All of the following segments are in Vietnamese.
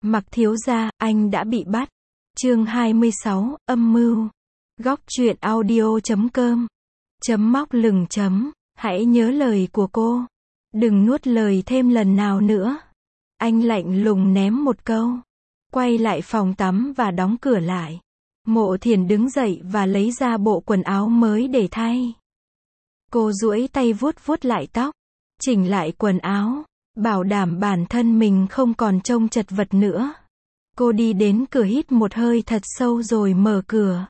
Mặc thiếu gia, anh đã bị bắt. Chương 26, âm mưu. Góc truyện audio.com. Chấm móc lừng chấm. Hãy nhớ lời của cô. Đừng nuốt lời thêm lần nào nữa. Anh lạnh lùng ném một câu. Quay lại phòng tắm và đóng cửa lại. Mộ Thiền đứng dậy và lấy ra bộ quần áo mới để thay. Cô duỗi tay vuốt vuốt lại tóc. Chỉnh lại quần áo. Bảo đảm bản thân mình không còn trông chật vật nữa. Cô đi đến cửa hít một hơi thật sâu rồi mở cửa.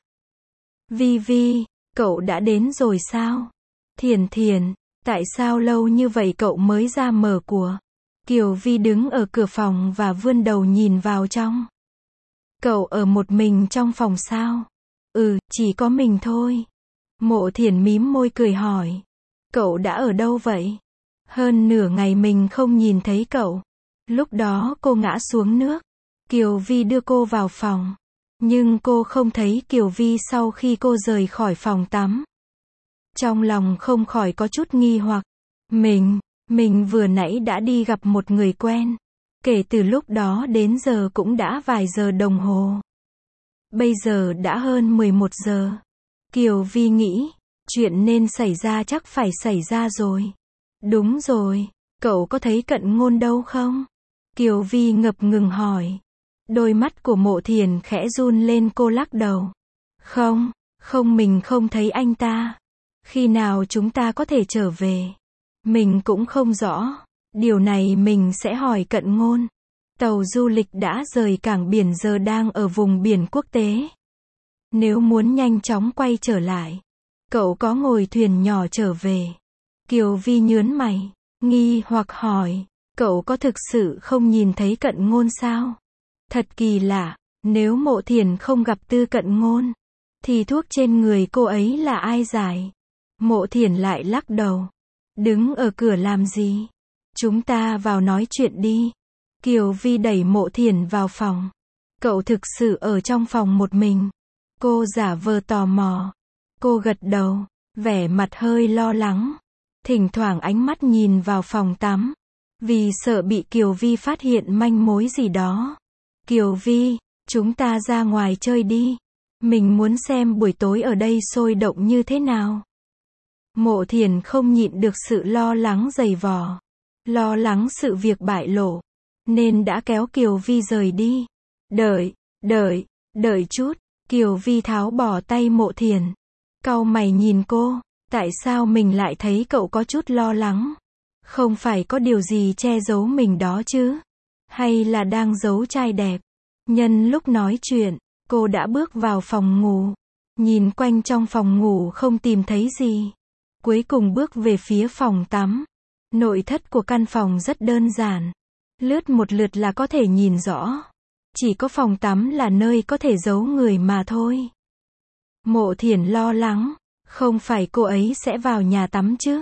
Vi Vi, cậu đã đến rồi sao? Thiền Thiền, tại sao lâu như vậy cậu mới ra mở cửa? Kiều Vi đứng ở cửa phòng và vươn đầu nhìn vào trong. Cậu ở một mình trong phòng sao? Ừ, chỉ có mình thôi. Mộ Thiền mím môi cười hỏi. Cậu đã ở đâu vậy? Hơn nửa ngày mình không nhìn thấy cậu. Lúc đó cô ngã xuống nước. Kiều Vi đưa cô vào phòng. Nhưng cô không thấy Kiều Vi sau khi cô rời khỏi phòng tắm. Trong lòng không khỏi có chút nghi hoặc. Mình vừa nãy đã đi gặp một người quen. Kể từ lúc đó đến giờ cũng đã vài giờ đồng hồ. Bây giờ đã hơn 11 giờ. Kiều Vi nghĩ, chuyện nên xảy ra chắc phải xảy ra rồi. Đúng rồi, cậu có thấy Cận Ngôn đâu không? Kiều Vi ngập ngừng hỏi. Đôi mắt của Mộ Thiền khẽ run lên, cô lắc đầu. Không, mình không thấy anh ta. Khi nào chúng ta có thể trở về? Mình cũng không rõ. Điều này mình sẽ hỏi Cận Ngôn. Tàu du lịch đã rời cảng biển giờ đang ở vùng biển quốc tế. Nếu muốn nhanh chóng quay trở lại, cậu có ngồi thuyền nhỏ trở về? Kiều Vi nhớn mày, nghi hoặc hỏi, cậu có thực sự không nhìn thấy Cận Ngôn sao? Thật kỳ lạ, nếu Mộ Thiền không gặp Tư Cận Ngôn, thì thuốc trên người cô ấy là ai giải? Mộ Thiền lại lắc đầu. Đứng ở cửa làm gì? Chúng ta vào nói chuyện đi. Kiều Vi đẩy Mộ Thiền vào phòng. Cậu thực sự ở trong phòng một mình? Cô giả vờ tò mò. Cô gật đầu, vẻ mặt hơi lo lắng. Thỉnh thoảng ánh mắt nhìn vào phòng tắm. Vì sợ bị Kiều Vi phát hiện manh mối gì đó. Kiều Vi, chúng ta ra ngoài chơi đi. Mình muốn xem buổi tối ở đây sôi động như thế nào. Mộ Thiền không nhịn được sự lo lắng dày vò. Lo lắng sự việc bại lộ. Nên đã kéo Kiều Vi rời đi. Đợi chút. Kiều Vi tháo bỏ tay Mộ Thiền. Cau mày nhìn cô. Tại sao mình lại thấy cậu có chút lo lắng? Không phải có điều gì che giấu mình đó chứ? Hay là đang giấu trai đẹp? Nhân lúc nói chuyện, cô đã bước vào phòng ngủ. Nhìn quanh trong phòng ngủ không tìm thấy gì. Cuối cùng bước về phía phòng tắm. Nội thất của căn phòng rất đơn giản. Lướt một lượt là có thể nhìn rõ. Chỉ có phòng tắm là nơi có thể giấu người mà thôi. Mộ Thiền lo lắng. Không phải cô ấy sẽ vào nhà tắm chứ?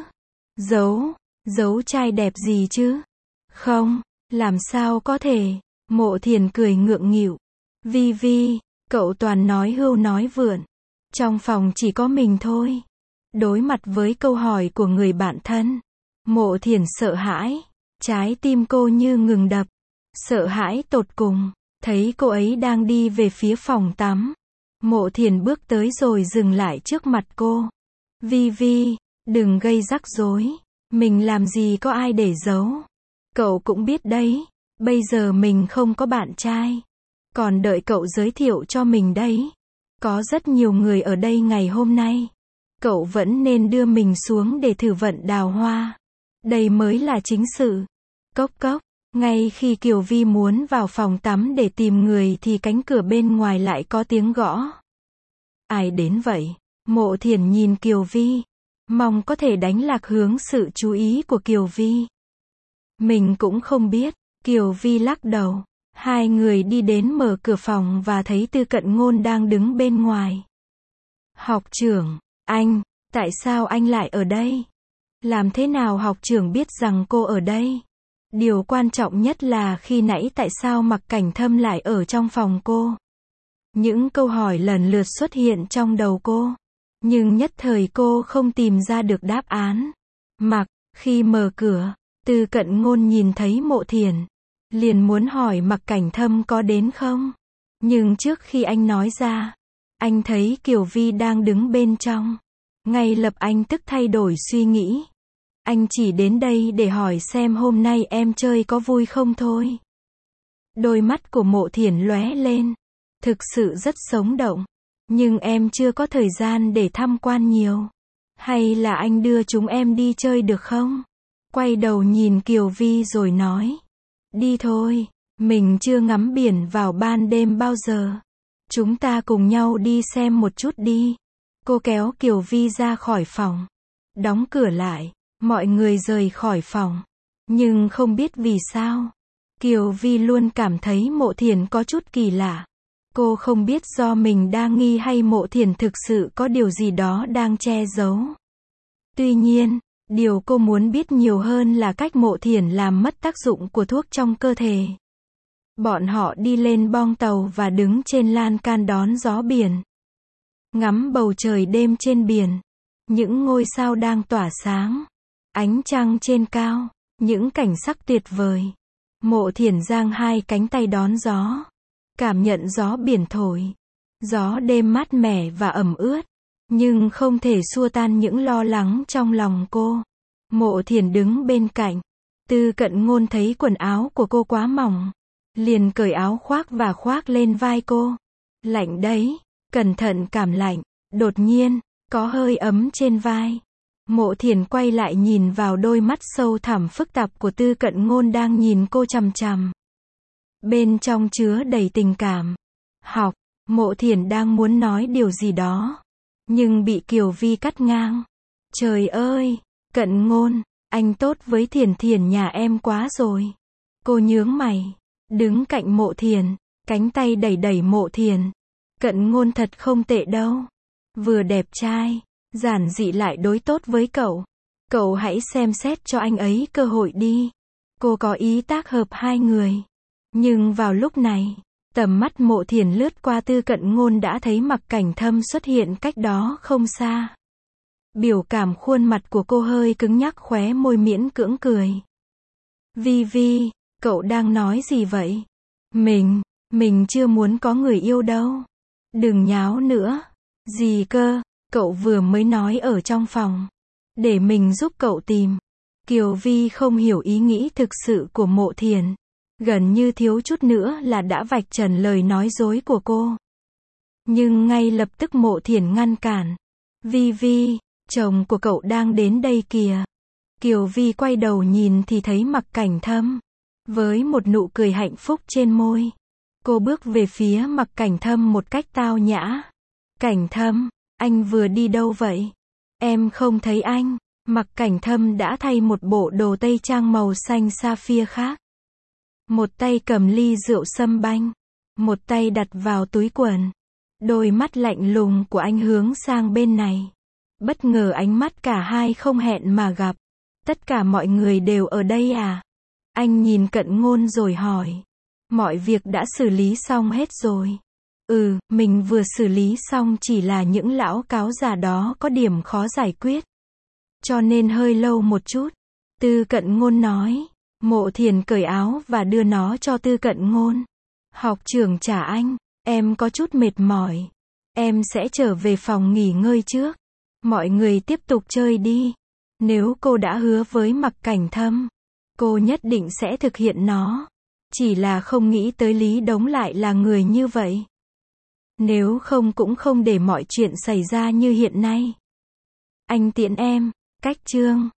Giấu trai đẹp gì chứ? Không, làm sao có thể? Mộ Thiền cười ngượng nghịu. Vi Vi, cậu toàn nói hưu nói vượn. Trong phòng chỉ có mình thôi. Đối mặt với câu hỏi của người bạn thân, Mộ Thiền sợ hãi. Trái tim cô như ngừng đập. Sợ hãi tột cùng. Thấy cô ấy đang đi về phía phòng tắm. Mộ Thiền bước tới rồi dừng lại trước mặt cô. Vi Vi, đừng gây rắc rối. Mình làm gì có ai để giấu. Cậu cũng biết đấy. Bây giờ mình không có bạn trai. Còn đợi cậu giới thiệu cho mình đấy. Có rất nhiều người ở đây ngày hôm nay. Cậu vẫn nên đưa mình xuống để thử vận đào hoa. Đây mới là chính sự. Cốc cốc. Ngay khi Kiều Vi muốn vào phòng tắm để tìm người thì cánh cửa bên ngoài lại có tiếng gõ. Ai đến vậy? Mộ Thiền nhìn Kiều Vi. Mong có thể đánh lạc hướng sự chú ý của Kiều Vi. Mình cũng không biết. Kiều Vi lắc đầu. Hai người đi đến mở cửa phòng và thấy Tư Cận Ngôn đang đứng bên ngoài. Học trưởng, tại sao anh lại ở đây? Làm thế nào học trưởng biết rằng cô ở đây? Điều quan trọng nhất là khi nãy tại sao Mặc Cảnh Thâm lại ở trong phòng cô? Những câu hỏi lần lượt xuất hiện trong đầu cô. Nhưng nhất thời cô không tìm ra được đáp án. Khi mở cửa, Tư Cận Ngôn nhìn thấy Mộ Thiền. liền muốn hỏi Mặc Cảnh Thâm có đến không. Nhưng trước khi anh nói ra, anh thấy Kiều Vi đang đứng bên trong. Ngay lập anh tức thay đổi suy nghĩ. Anh chỉ đến đây để hỏi xem hôm nay em chơi có vui không thôi. Đôi mắt của Mộ Thiển lóe lên. Thực sự rất sống động. Nhưng em chưa có thời gian để tham quan nhiều. Hay là anh đưa chúng em đi chơi được không? Quay đầu nhìn Kiều Vi rồi nói. Đi thôi, mình chưa ngắm biển vào ban đêm bao giờ. Chúng ta cùng nhau đi xem một chút đi. Cô kéo Kiều Vi ra khỏi phòng. Đóng cửa lại, mọi người rời khỏi phòng. Nhưng không biết vì sao, Kiều Vi luôn cảm thấy Mộ Thiển có chút kỳ lạ. Cô không biết do mình đang nghi hay Mộ Thiển thực sự có điều gì đó đang che giấu. Tuy nhiên, điều cô muốn biết nhiều hơn là cách Mộ Thiển làm mất tác dụng của thuốc trong cơ thể. Bọn họ đi lên bong tàu và đứng trên lan can đón gió biển. Ngắm bầu trời đêm trên biển. Những ngôi sao đang tỏa sáng. Ánh trăng trên cao. Những cảnh sắc tuyệt vời. Mộ Thiển giang hai cánh tay đón gió. Cảm nhận gió biển thổi. Gió đêm mát mẻ và ẩm ướt. Nhưng không thể xua tan những lo lắng trong lòng cô. Mộ Thiển đứng bên cạnh. Tư Cận Ngôn thấy quần áo của cô quá mỏng. Liền cởi áo khoác và khoác lên vai cô. Lạnh đấy. Cẩn thận cảm lạnh. Đột nhiên, có hơi ấm trên vai. Mộ Thiển quay lại nhìn vào đôi mắt sâu thẳm phức tạp của Tư Cận Ngôn đang nhìn cô chằm chằm. Bên trong chứa đầy tình cảm. Học, Mộ Thiển đang muốn nói điều gì đó. Nhưng bị Kiều Vi cắt ngang. Trời ơi, Cận Ngôn, anh tốt với Thiển Thiển nhà em quá rồi. Cô nhướng mày, đứng cạnh Mộ Thiển, cánh tay đẩy đẩy Mộ Thiển. Cận Ngôn thật không tệ đâu. Vừa đẹp trai, giản dị lại đối tốt với cậu. Cậu hãy xem xét cho anh ấy cơ hội đi. Cô có ý tác hợp hai người. Nhưng vào lúc này, tầm mắt Mộ Thiển lướt qua Tư Cận Ngôn đã thấy Mặc Cảnh Thâm xuất hiện cách đó không xa. Biểu cảm khuôn mặt của cô hơi cứng nhắc, khóe môi miễn cưỡng cười. Vi Vi, cậu đang nói gì vậy? Mình chưa muốn có người yêu đâu. Đừng nháo nữa. Gì cơ, cậu vừa mới nói ở trong phòng. Để mình giúp cậu tìm. Kiều Vi không hiểu ý nghĩ thực sự của Mộ Thiển. Gần như thiếu chút nữa là đã vạch trần lời nói dối của cô. Nhưng ngay lập tức Mộ Thiển ngăn cản. Vi Vi, chồng của cậu đang đến đây kìa. Kiều Vi quay đầu nhìn thì thấy Mặc Cảnh Thâm. Với một nụ cười hạnh phúc trên môi. Cô bước về phía Mặc Cảnh Thâm một cách tao nhã. Cảnh Thâm, anh vừa đi đâu vậy? Em không thấy anh. Mặc Cảnh Thâm đã thay một bộ đồ tây trang màu xanh sapphire khác. Một tay cầm ly rượu sâm banh. Một tay đặt vào túi quần. Đôi mắt lạnh lùng của anh hướng sang bên này. Bất ngờ ánh mắt cả hai không hẹn mà gặp. Tất cả mọi người đều ở đây à? Anh nhìn Cận Ngôn rồi hỏi. Mọi việc đã xử lý xong hết rồi. Mình vừa xử lý xong, chỉ là những lão cáo già đó có điểm khó giải quyết. Cho nên hơi lâu một chút. Tư Cận Ngôn nói. Mộ Thiển cởi áo và đưa nó cho Tư Cận Ngôn. Học trưởng trả anh, em có chút mệt mỏi. Em sẽ trở về phòng nghỉ ngơi trước. Mọi người tiếp tục chơi đi. Nếu cô đã hứa với Mặc Cảnh Thâm, cô nhất định sẽ thực hiện nó. Chỉ là không nghĩ tới Lý Đống lại là người như vậy. Nếu không cũng không để mọi chuyện xảy ra như hiện nay. Anh tiễn em, cách chương.